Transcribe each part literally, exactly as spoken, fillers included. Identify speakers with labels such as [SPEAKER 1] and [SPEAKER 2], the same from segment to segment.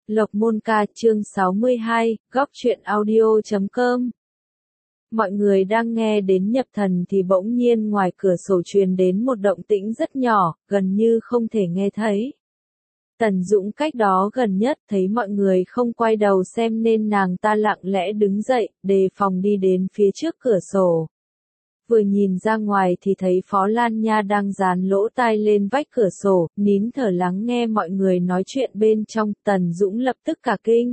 [SPEAKER 1] Lộc Môn Ca chương sáu mươi hai, góc truyện audio chấm com. Mọi người đang nghe đến nhập thần thì bỗng nhiên ngoài cửa sổ truyền đến một động tĩnh rất nhỏ, gần như không thể nghe thấy. Tần Dũng cách đó gần nhất thấy mọi người không quay đầu xem nên nàng ta lặng lẽ đứng dậy, đề phòng đi đến phía trước cửa sổ. Vừa nhìn ra ngoài thì thấy Phó Lan Nha đang dán lỗ tai lên vách cửa sổ, nín thở lắng nghe mọi người nói chuyện bên trong. Tần Dũng lập tức cả kinh.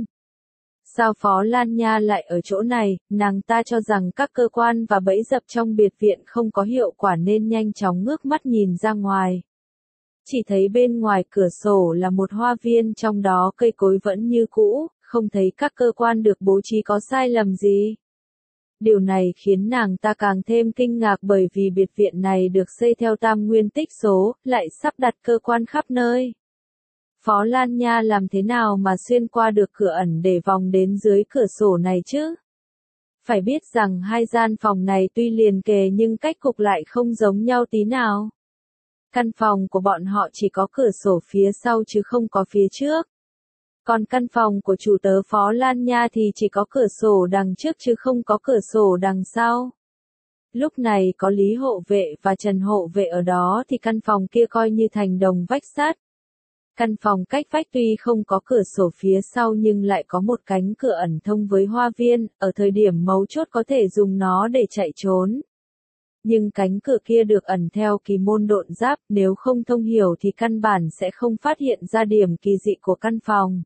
[SPEAKER 1] Sao Phó Lan Nha lại ở chỗ này? Nàng ta cho rằng các cơ quan và bẫy dập trong biệt viện không có hiệu quả nên nhanh chóng ngước mắt nhìn ra ngoài. Chỉ thấy bên ngoài cửa sổ là một hoa viên, trong đó cây cối vẫn như cũ, không thấy các cơ quan được bố trí có sai lầm gì. Điều này khiến nàng ta càng thêm kinh ngạc bởi vì biệt viện này được xây theo tam nguyên tích số, lại sắp đặt cơ quan khắp nơi. Phó Lan Nha làm thế nào mà xuyên qua được cửa ẩn để vòng đến dưới cửa sổ này chứ? Phải biết rằng hai gian phòng này tuy liền kề nhưng cách cục lại không giống nhau tí nào. Căn phòng của bọn họ chỉ có cửa sổ phía sau chứ không có phía trước. Còn căn phòng của chủ tớ Phó Lan Nha thì chỉ có cửa sổ đằng trước chứ không có cửa sổ đằng sau. Lúc này có Lý hộ vệ và Trần hộ vệ ở đó thì căn phòng kia coi như thành đồng vách sắt. Căn phòng cách vách tuy không có cửa sổ phía sau nhưng lại có một cánh cửa ẩn thông với hoa viên, ở thời điểm mấu chốt có thể dùng nó để chạy trốn. Nhưng cánh cửa kia được ẩn theo kỳ môn độn giáp, nếu không thông hiểu thì căn bản sẽ không phát hiện ra điểm kỳ dị của căn phòng.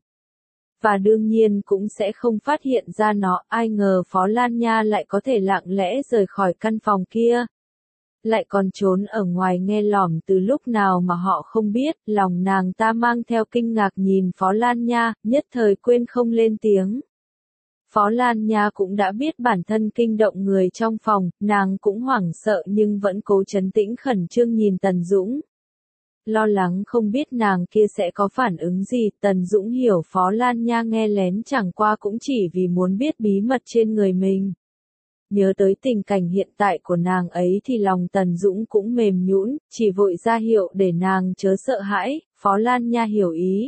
[SPEAKER 1] Và đương nhiên cũng sẽ không phát hiện ra nó. Ai ngờ Phó Lan Nha lại có thể lặng lẽ rời khỏi căn phòng kia. Lại còn trốn ở ngoài nghe lỏm từ lúc nào mà họ không biết. Lòng nàng ta mang theo kinh ngạc nhìn Phó Lan Nha, nhất thời quên không lên tiếng. Phó Lan Nha cũng đã biết bản thân kinh động người trong phòng, nàng cũng hoảng sợ nhưng vẫn cố trấn tĩnh khẩn trương nhìn Tần Dũng. Lo lắng không biết nàng kia sẽ có phản ứng gì. Tần Dũng hiểu Phó Lan Nha nghe lén chẳng qua cũng chỉ vì muốn biết bí mật trên người mình. Nhớ tới tình cảnh hiện tại của nàng ấy thì lòng Tần Dũng cũng mềm nhũn, chỉ vội ra hiệu để nàng chớ sợ hãi. Phó Lan Nha hiểu ý.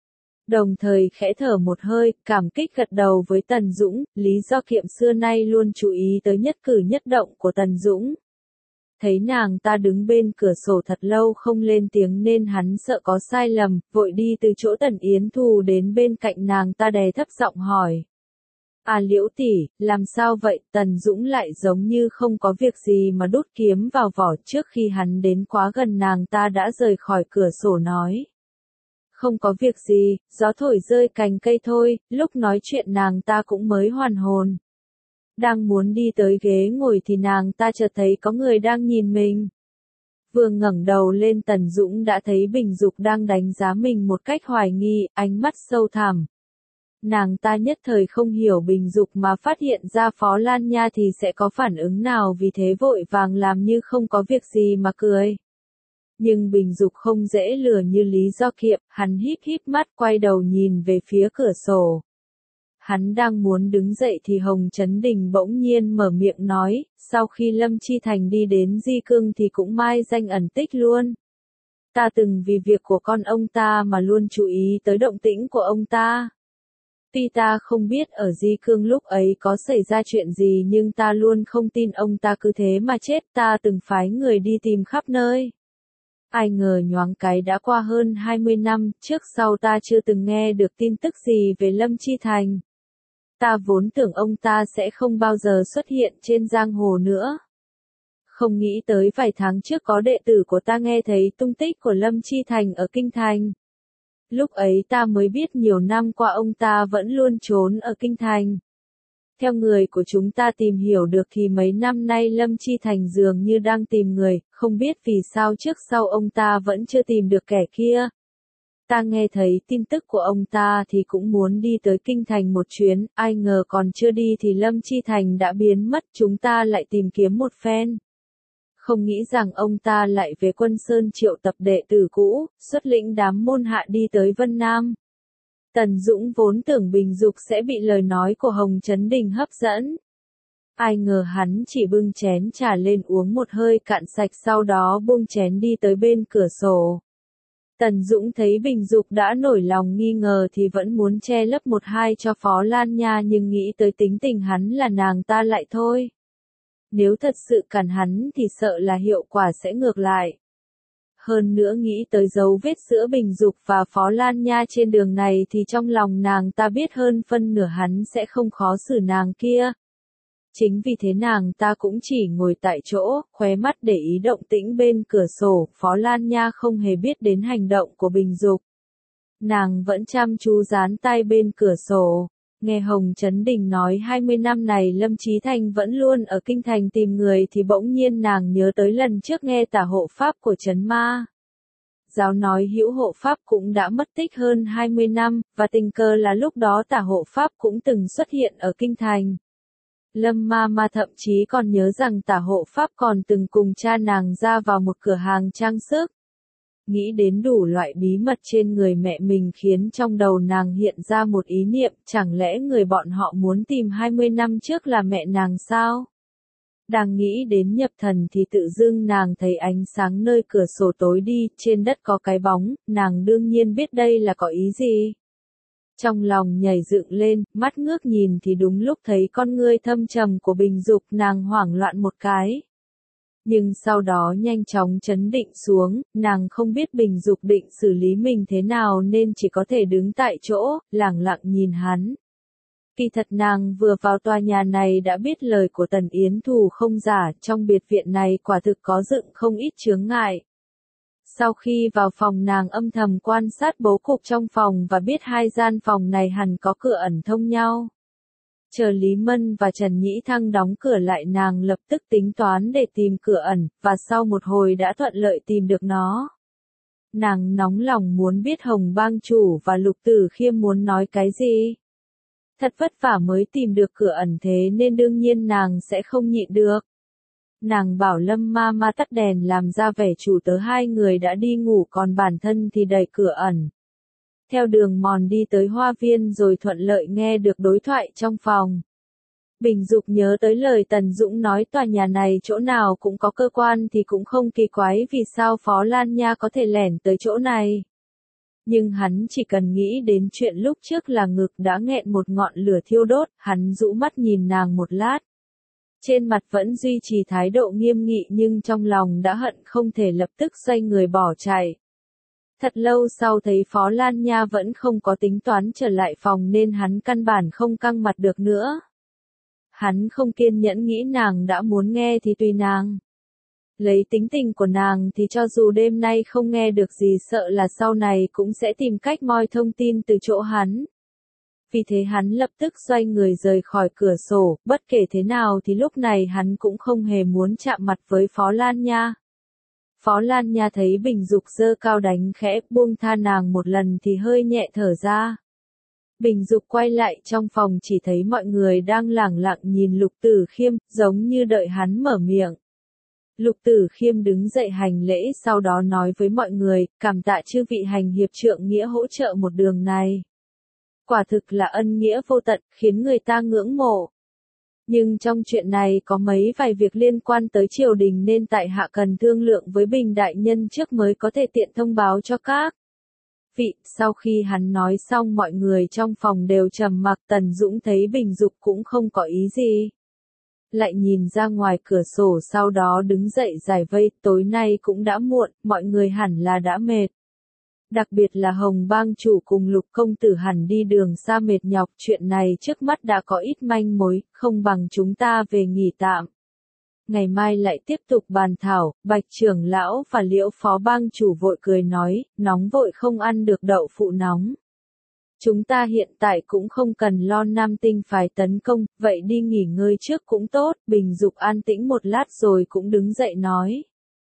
[SPEAKER 1] Đồng thời khẽ thở một hơi, cảm kích gật đầu với Tần Dũng, lý do kiệm xưa nay luôn chú ý tới nhất cử nhất động của Tần Dũng. Thấy nàng ta đứng bên cửa sổ thật lâu không lên tiếng nên hắn sợ có sai lầm, vội đi từ chỗ Tần Yến Thù đến bên cạnh nàng ta đè thấp giọng hỏi. À Liễu tỷ, làm sao vậy? Tần Dũng lại giống như không có việc gì mà đút kiếm vào vỏ, trước khi hắn đến quá gần nàng ta đã rời khỏi cửa sổ nói. Không có việc gì, gió thổi rơi cành cây thôi. Lúc nói chuyện nàng ta cũng mới hoàn hồn. Đang muốn đi tới ghế ngồi thì nàng ta chợt thấy có người đang nhìn mình. Vừa ngẩng đầu lên Tần Dũng đã thấy Bình Dục đang đánh giá mình một cách hoài nghi, ánh mắt sâu thẳm. Nàng ta nhất thời không hiểu Bình Dục mà phát hiện ra Phó Lan Nha thì sẽ có phản ứng nào, vì thế vội vàng làm như không có việc gì mà cười. Nhưng Bình Dục không dễ lừa như lý do kiệm, hắn híp híp mắt quay đầu nhìn về phía cửa sổ. Hắn đang muốn đứng dậy thì Hồng Chấn Đình bỗng nhiên mở miệng nói, sau khi Lâm Chi Thành đi đến Di Cương thì cũng mai danh ẩn tích luôn. Ta từng vì việc của con ông ta mà luôn chú ý tới động tĩnh của ông ta. Tuy ta không biết ở Di Cương lúc ấy có xảy ra chuyện gì nhưng ta luôn không tin ông ta cứ thế mà chết, ta từng phái người đi tìm khắp nơi. Ai ngờ nhoáng cái đã qua hơn hai mươi năm, trước sau ta chưa từng nghe được tin tức gì về Lâm Chi Thành. Ta vốn tưởng ông ta sẽ không bao giờ xuất hiện trên giang hồ nữa. Không nghĩ tới vài tháng trước có đệ tử của ta nghe thấy tung tích của Lâm Chi Thành ở Kinh Thành. Lúc ấy ta mới biết nhiều năm qua ông ta vẫn luôn trốn ở Kinh Thành. Theo người của chúng ta tìm hiểu được thì mấy năm nay Lâm Chi Thành dường như đang tìm người, không biết vì sao trước sau ông ta vẫn chưa tìm được kẻ kia. Ta nghe thấy tin tức của ông ta thì cũng muốn đi tới Kinh Thành một chuyến, ai ngờ còn chưa đi thì Lâm Chi Thành đã biến mất, chúng ta lại tìm kiếm một phen. Không nghĩ rằng ông ta lại về Quân Sơn triệu tập đệ tử cũ, xuất lĩnh đám môn hạ đi tới Vân Nam. Tần Dũng vốn tưởng Bình Dục sẽ bị lời nói của Hồng Chấn Đình hấp dẫn. Ai ngờ hắn chỉ bưng chén trà lên uống một hơi cạn sạch, sau đó buông chén đi tới bên cửa sổ. Tần Dũng thấy Bình Dục đã nổi lòng nghi ngờ thì vẫn muốn che lấp một hai cho Phó Lan Nha, nhưng nghĩ tới tính tình hắn là nàng ta lại thôi. Nếu thật sự cản hắn thì sợ là hiệu quả sẽ ngược lại. Hơn nữa nghĩ tới dấu vết giữa Bình Dục và Phó Lan Nha trên đường này thì trong lòng nàng ta biết hơn phân nửa hắn sẽ không khó xử nàng kia. Chính vì thế nàng ta cũng chỉ ngồi tại chỗ, khóe mắt để ý động tĩnh bên cửa sổ. Phó Lan Nha không hề biết đến hành động của Bình Dục. Nàng vẫn chăm chú dán tai bên cửa sổ. Nghe Hồng Chấn Đình nói hai mươi năm này Lâm Chí Thành vẫn luôn ở kinh thành tìm người thì bỗng nhiên nàng nhớ tới lần trước nghe tả hộ pháp của Trấn Ma Giáo nói hữu hộ pháp cũng đã mất tích hơn hai mươi năm, và tình cờ là lúc đó tả hộ pháp cũng từng xuất hiện ở kinh thành. Lâm Ma Ma thậm chí còn nhớ rằng tả hộ pháp còn từng cùng cha nàng ra vào một cửa hàng trang sức. Nghĩ đến đủ loại bí mật trên người mẹ mình khiến trong đầu nàng hiện ra một ý niệm, chẳng lẽ người bọn họ muốn tìm hai mươi năm trước là mẹ nàng sao? Đang nghĩ đến nhập thần thì tự dưng nàng thấy ánh sáng nơi cửa sổ tối đi, trên đất có cái bóng, nàng đương nhiên biết đây là có ý gì. Trong lòng nhảy dựng lên, mắt ngước nhìn thì đúng lúc thấy con ngươi thâm trầm của Bình Dục, nàng hoảng loạn một cái. Nhưng sau đó nhanh chóng trấn định xuống, nàng không biết Bình Dục định xử lý mình thế nào nên chỉ có thể đứng tại chỗ, lẳng lặng nhìn hắn. Kỳ thật nàng vừa vào tòa nhà này đã biết lời của Tần Yến Thù không giả, trong biệt viện này quả thực có dựng không ít chướng ngại. Sau khi vào phòng nàng âm thầm quan sát bố cục trong phòng và biết hai gian phòng này hẳn có cửa ẩn thông nhau. Chờ Lý Mân và Trần Nhĩ Thăng đóng cửa lại nàng lập tức tính toán để tìm cửa ẩn, và sau một hồi đã thuận lợi tìm được nó. Nàng nóng lòng muốn biết Hồng Bang Chủ và Lục Tử Khiêm muốn nói cái gì. Thật vất vả mới tìm được cửa ẩn thế nên đương nhiên nàng sẽ không nhịn được. Nàng bảo Lâm Ma Ma tắt đèn làm ra vẻ chủ tớ hai người đã đi ngủ, còn bản thân thì đẩy cửa ẩn. Theo đường mòn đi tới hoa viên rồi thuận lợi nghe được đối thoại trong phòng. Bình Dục nhớ tới lời Tần Dũng nói tòa nhà này chỗ nào cũng có cơ quan thì cũng không kỳ quái vì sao Phó Lan Nha có thể lẻn tới chỗ này. Nhưng hắn chỉ cần nghĩ đến chuyện lúc trước là ngực đã nghẹn một ngọn lửa thiêu đốt, hắn rũ mắt nhìn nàng một lát. Trên mặt vẫn duy trì thái độ nghiêm nghị nhưng trong lòng đã hận không thể lập tức xoay người bỏ chạy. Thật lâu sau thấy Phó Lan Nha vẫn không có tính toán trở lại phòng nên hắn căn bản không căng mặt được nữa. Hắn không kiên nhẫn nghĩ nàng đã muốn nghe thì tùy nàng. Lấy tính tình của nàng thì cho dù đêm nay không nghe được gì sợ là sau này cũng sẽ tìm cách moi thông tin từ chỗ hắn. Vì thế hắn lập tức xoay người rời khỏi cửa sổ, bất kể thế nào thì lúc này hắn cũng không hề muốn chạm mặt với Phó Lan Nha. Phó Lan Nha thấy Bình Dục giơ cao đánh khẽ buông tha nàng một lần thì hơi nhẹ thở ra. Bình Dục quay lại trong phòng chỉ thấy mọi người đang lẳng lặng nhìn Lục Tử Khiêm, giống như đợi hắn mở miệng. Lục Tử Khiêm đứng dậy hành lễ sau đó nói với mọi người, cảm tạ chư vị hành hiệp trượng nghĩa hỗ trợ một đường này. Quả thực là ân nghĩa vô tận, khiến người ta ngưỡng mộ. Nhưng trong chuyện này có mấy vài việc liên quan tới triều đình nên tại hạ cần thương lượng với Bình đại nhân trước mới có thể tiện thông báo cho các vị. Sau khi hắn nói xong mọi người trong phòng đều trầm mặc, Tần Dũng thấy Bình Dục cũng không có ý gì. Lại nhìn ra ngoài cửa sổ sau đó đứng dậy giải vây, tối nay cũng đã muộn, mọi người hẳn là đã mệt. Đặc biệt là Hồng Bang Chủ cùng Lục công tử hẳn đi đường xa mệt nhọc, chuyện này trước mắt đã có ít manh mối, không bằng chúng ta về nghỉ tạm. Ngày mai lại tiếp tục bàn thảo. Bạch trưởng lão và Liễu Phó Bang Chủ vội cười nói, nóng vội không ăn được đậu phụ nóng. Chúng ta hiện tại cũng không cần lo Nam Tinh phải tấn công, vậy đi nghỉ ngơi trước cũng tốt. Bình Dục an tĩnh một lát rồi cũng đứng dậy nói.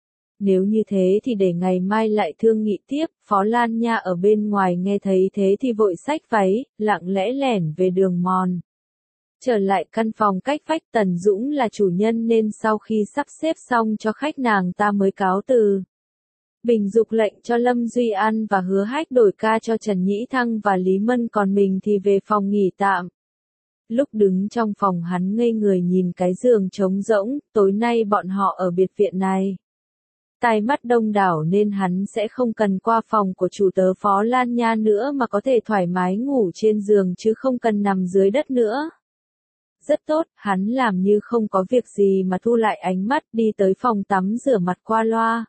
[SPEAKER 1] Nếu như thế thì để ngày mai lại thương nghị tiếp. Phó Lan Nha ở bên ngoài nghe thấy thế thì vội xách váy, lặng lẽ lẻn về đường mòn. Trở lại căn phòng cách vách, Tần Dũng là chủ nhân nên sau khi sắp xếp xong cho khách nàng ta mới cáo từ. Bình Dục lệnh cho Lâm Duy An và Hứa Hách đổi ca cho Trần Nhĩ Thăng và Lý Mân, còn mình thì về phòng nghỉ tạm. Lúc đứng trong phòng hắn ngây người nhìn cái giường trống rỗng, tối nay bọn họ ở biệt viện này. Tai mắt đông đảo nên hắn sẽ không cần qua phòng của chủ tớ Phó Lan Nha nữa mà có thể thoải mái ngủ trên giường chứ không cần nằm dưới đất nữa. Rất tốt, hắn làm như không có việc gì mà thu lại ánh mắt đi tới phòng tắm rửa mặt qua loa.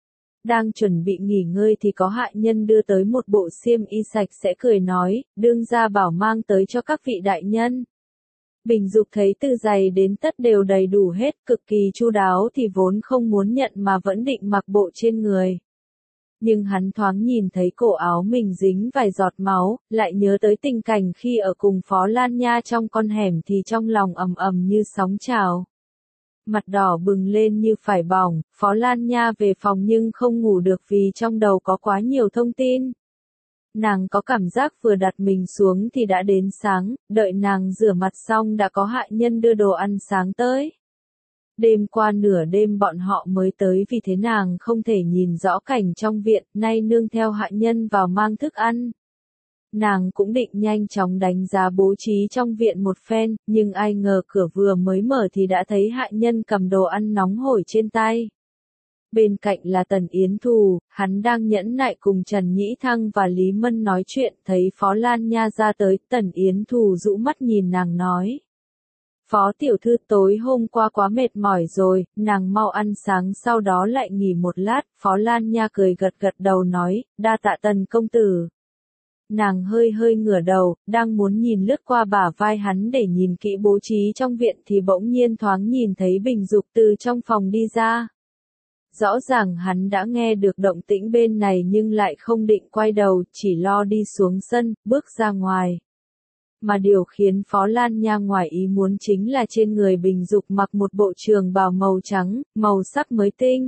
[SPEAKER 1] Đang chuẩn bị nghỉ ngơi thì có hạ nhân đưa tới một bộ xiêm y sạch sẽ cười nói, đương gia bảo mang tới cho các vị đại nhân. Bình Dục thấy từ giày đến tất đều đầy đủ hết, cực kỳ chu đáo thì vốn không muốn nhận mà vẫn định mặc bộ trên người. Nhưng hắn thoáng nhìn thấy cổ áo mình dính vài giọt máu, lại nhớ tới tình cảnh khi ở cùng Phó Lan Nha trong con hẻm thì trong lòng ầm ầm như sóng trào. Mặt đỏ bừng lên như phải bỏng, Phó Lan Nha về phòng nhưng không ngủ được vì trong đầu có quá nhiều thông tin. Nàng có cảm giác vừa đặt mình xuống thì đã đến sáng, đợi nàng rửa mặt xong đã có hạ nhân đưa đồ ăn sáng tới. Đêm qua nửa đêm bọn họ mới tới vì thế nàng không thể nhìn rõ cảnh trong viện, nay nương theo hạ nhân vào mang thức ăn. Nàng cũng định nhanh chóng đánh giá bố trí trong viện một phen, nhưng ai ngờ cửa vừa mới mở thì đã thấy hạ nhân cầm đồ ăn nóng hổi trên tay. Bên cạnh là Tần Yến Thù, hắn đang nhẫn nại cùng Trần Nhĩ Thăng và Lý Mân nói chuyện, thấy Phó Lan Nha ra tới, Tần Yến Thù rũ mắt nhìn nàng nói. Phó tiểu thư tối hôm qua quá mệt mỏi rồi, nàng mau ăn sáng sau đó lại nghỉ một lát, Phó Lan Nha cười gật gật đầu nói, đa tạ Tần công tử. Nàng hơi hơi ngửa đầu, đang muốn nhìn lướt qua bả vai hắn để nhìn kỹ bố trí trong viện thì bỗng nhiên thoáng nhìn thấy Bình Dục từ trong phòng đi ra. Rõ ràng hắn đã nghe được động tĩnh bên này nhưng lại không định quay đầu, chỉ lo đi xuống sân, bước ra ngoài. Mà điều khiến Phó Lan Nha ngoài ý muốn chính là trên người Bình Dục mặc một bộ trường bào màu trắng, màu sắc mới tinh.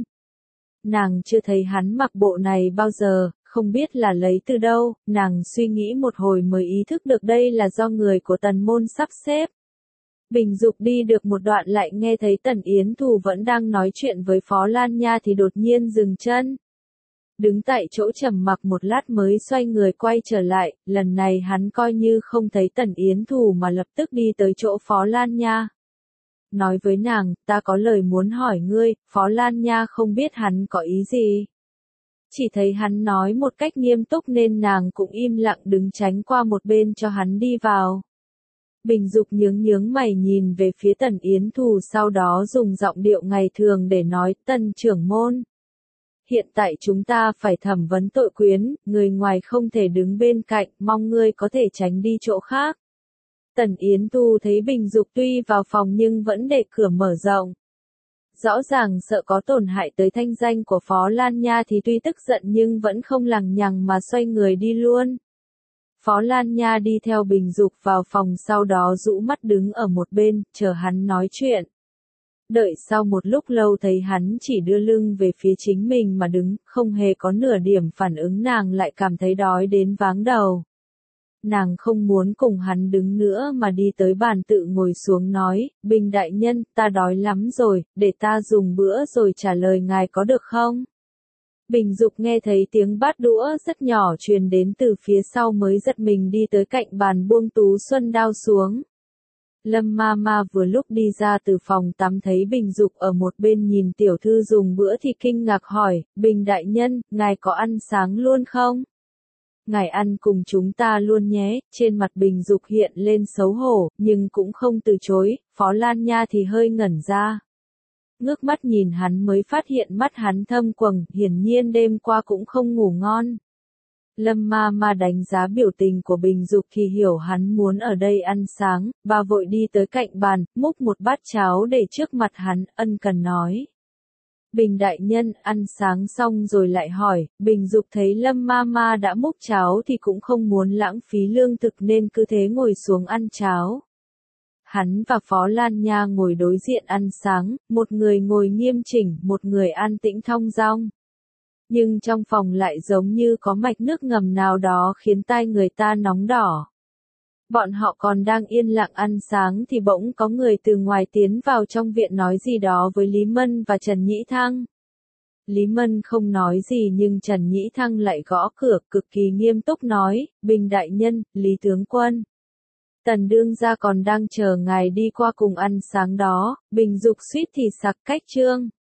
[SPEAKER 1] Nàng chưa thấy hắn mặc bộ này bao giờ, không biết là lấy từ đâu, nàng suy nghĩ một hồi mới ý thức được đây là do người của Tần môn sắp xếp. Bình Dục đi được một đoạn lại nghe thấy Tần Yến Thù vẫn đang nói chuyện với Phó Lan Nha thì đột nhiên dừng chân. Đứng tại chỗ trầm mặc một lát mới xoay người quay trở lại, lần này hắn coi như không thấy Tần Yến Thù mà lập tức đi tới chỗ Phó Lan Nha. Nói với nàng, ta có lời muốn hỏi ngươi, Phó Lan Nha không biết hắn có ý gì. Chỉ thấy hắn nói một cách nghiêm túc nên nàng cũng im lặng đứng tránh qua một bên cho hắn đi vào. Bình Dục nhướng nhướng mày nhìn về phía Tần Yến Thù sau đó dùng giọng điệu ngày thường để nói, Tần trưởng môn. Hiện tại chúng ta phải thẩm vấn tội quyến, người ngoài không thể đứng bên cạnh, mong ngươi có thể tránh đi chỗ khác. Tần Yến Thù thấy Bình Dục tuy vào phòng nhưng vẫn để cửa mở rộng. Rõ ràng sợ có tổn hại tới thanh danh của Phó Lan Nha thì tuy tức giận nhưng vẫn không lằng nhằng mà xoay người đi luôn. Phó Lan Nha đi theo Bình Dục vào phòng sau đó rũ mắt đứng ở một bên, chờ hắn nói chuyện. Đợi sau một lúc lâu thấy hắn chỉ đưa lưng về phía chính mình mà đứng, không hề có nửa điểm phản ứng nàng lại cảm thấy đói đến váng đầu. Nàng không muốn cùng hắn đứng nữa mà đi tới bàn tự ngồi xuống nói, Bình đại nhân, ta đói lắm rồi, để ta dùng bữa rồi trả lời ngài có được không? Bình Dục nghe thấy tiếng bát đũa rất nhỏ truyền đến từ phía sau mới giật mình đi tới cạnh bàn buông tú xuân đao xuống. Lâm ma ma vừa lúc đi ra từ phòng tắm thấy Bình Dục ở một bên nhìn tiểu thư dùng bữa thì kinh ngạc hỏi, Bình đại nhân, ngài có ăn sáng luôn không? Ngài ăn cùng chúng ta luôn nhé, trên mặt Bình Dục hiện lên xấu hổ, nhưng cũng không từ chối, Phó Lan Nha thì hơi ngẩn ra. Ngước mắt nhìn hắn mới phát hiện mắt hắn thâm quầng, hiển nhiên đêm qua cũng không ngủ ngon. Lâm ma ma đánh giá biểu tình của Bình Dục thì hiểu hắn muốn ở đây ăn sáng, bà vội đi tới cạnh bàn, múc một bát cháo để trước mặt hắn, ân cần nói. Bình đại nhân ăn sáng xong rồi lại hỏi, Bình Dục thấy Lâm ma ma đã múc cháo thì cũng không muốn lãng phí lương thực nên cứ thế ngồi xuống ăn cháo. Hắn và Phó Lan Nha ngồi đối diện ăn sáng, một người ngồi nghiêm chỉnh, một người an tĩnh thong dong. Nhưng trong phòng lại giống như có mạch nước ngầm nào đó khiến tai người ta nóng đỏ. Bọn họ còn đang yên lặng ăn sáng thì bỗng có người từ ngoài tiến vào trong viện nói gì đó với Lý Mân và Trần Nhĩ Thăng. Lý Mân không nói gì nhưng Trần Nhĩ Thăng lại gõ cửa cực kỳ nghiêm túc nói, Bình đại nhân, Lý tướng quân. Tần đương gia còn đang chờ ngài đi qua cùng ăn sáng đó, Bình Dục suýt thì sặc cách trương.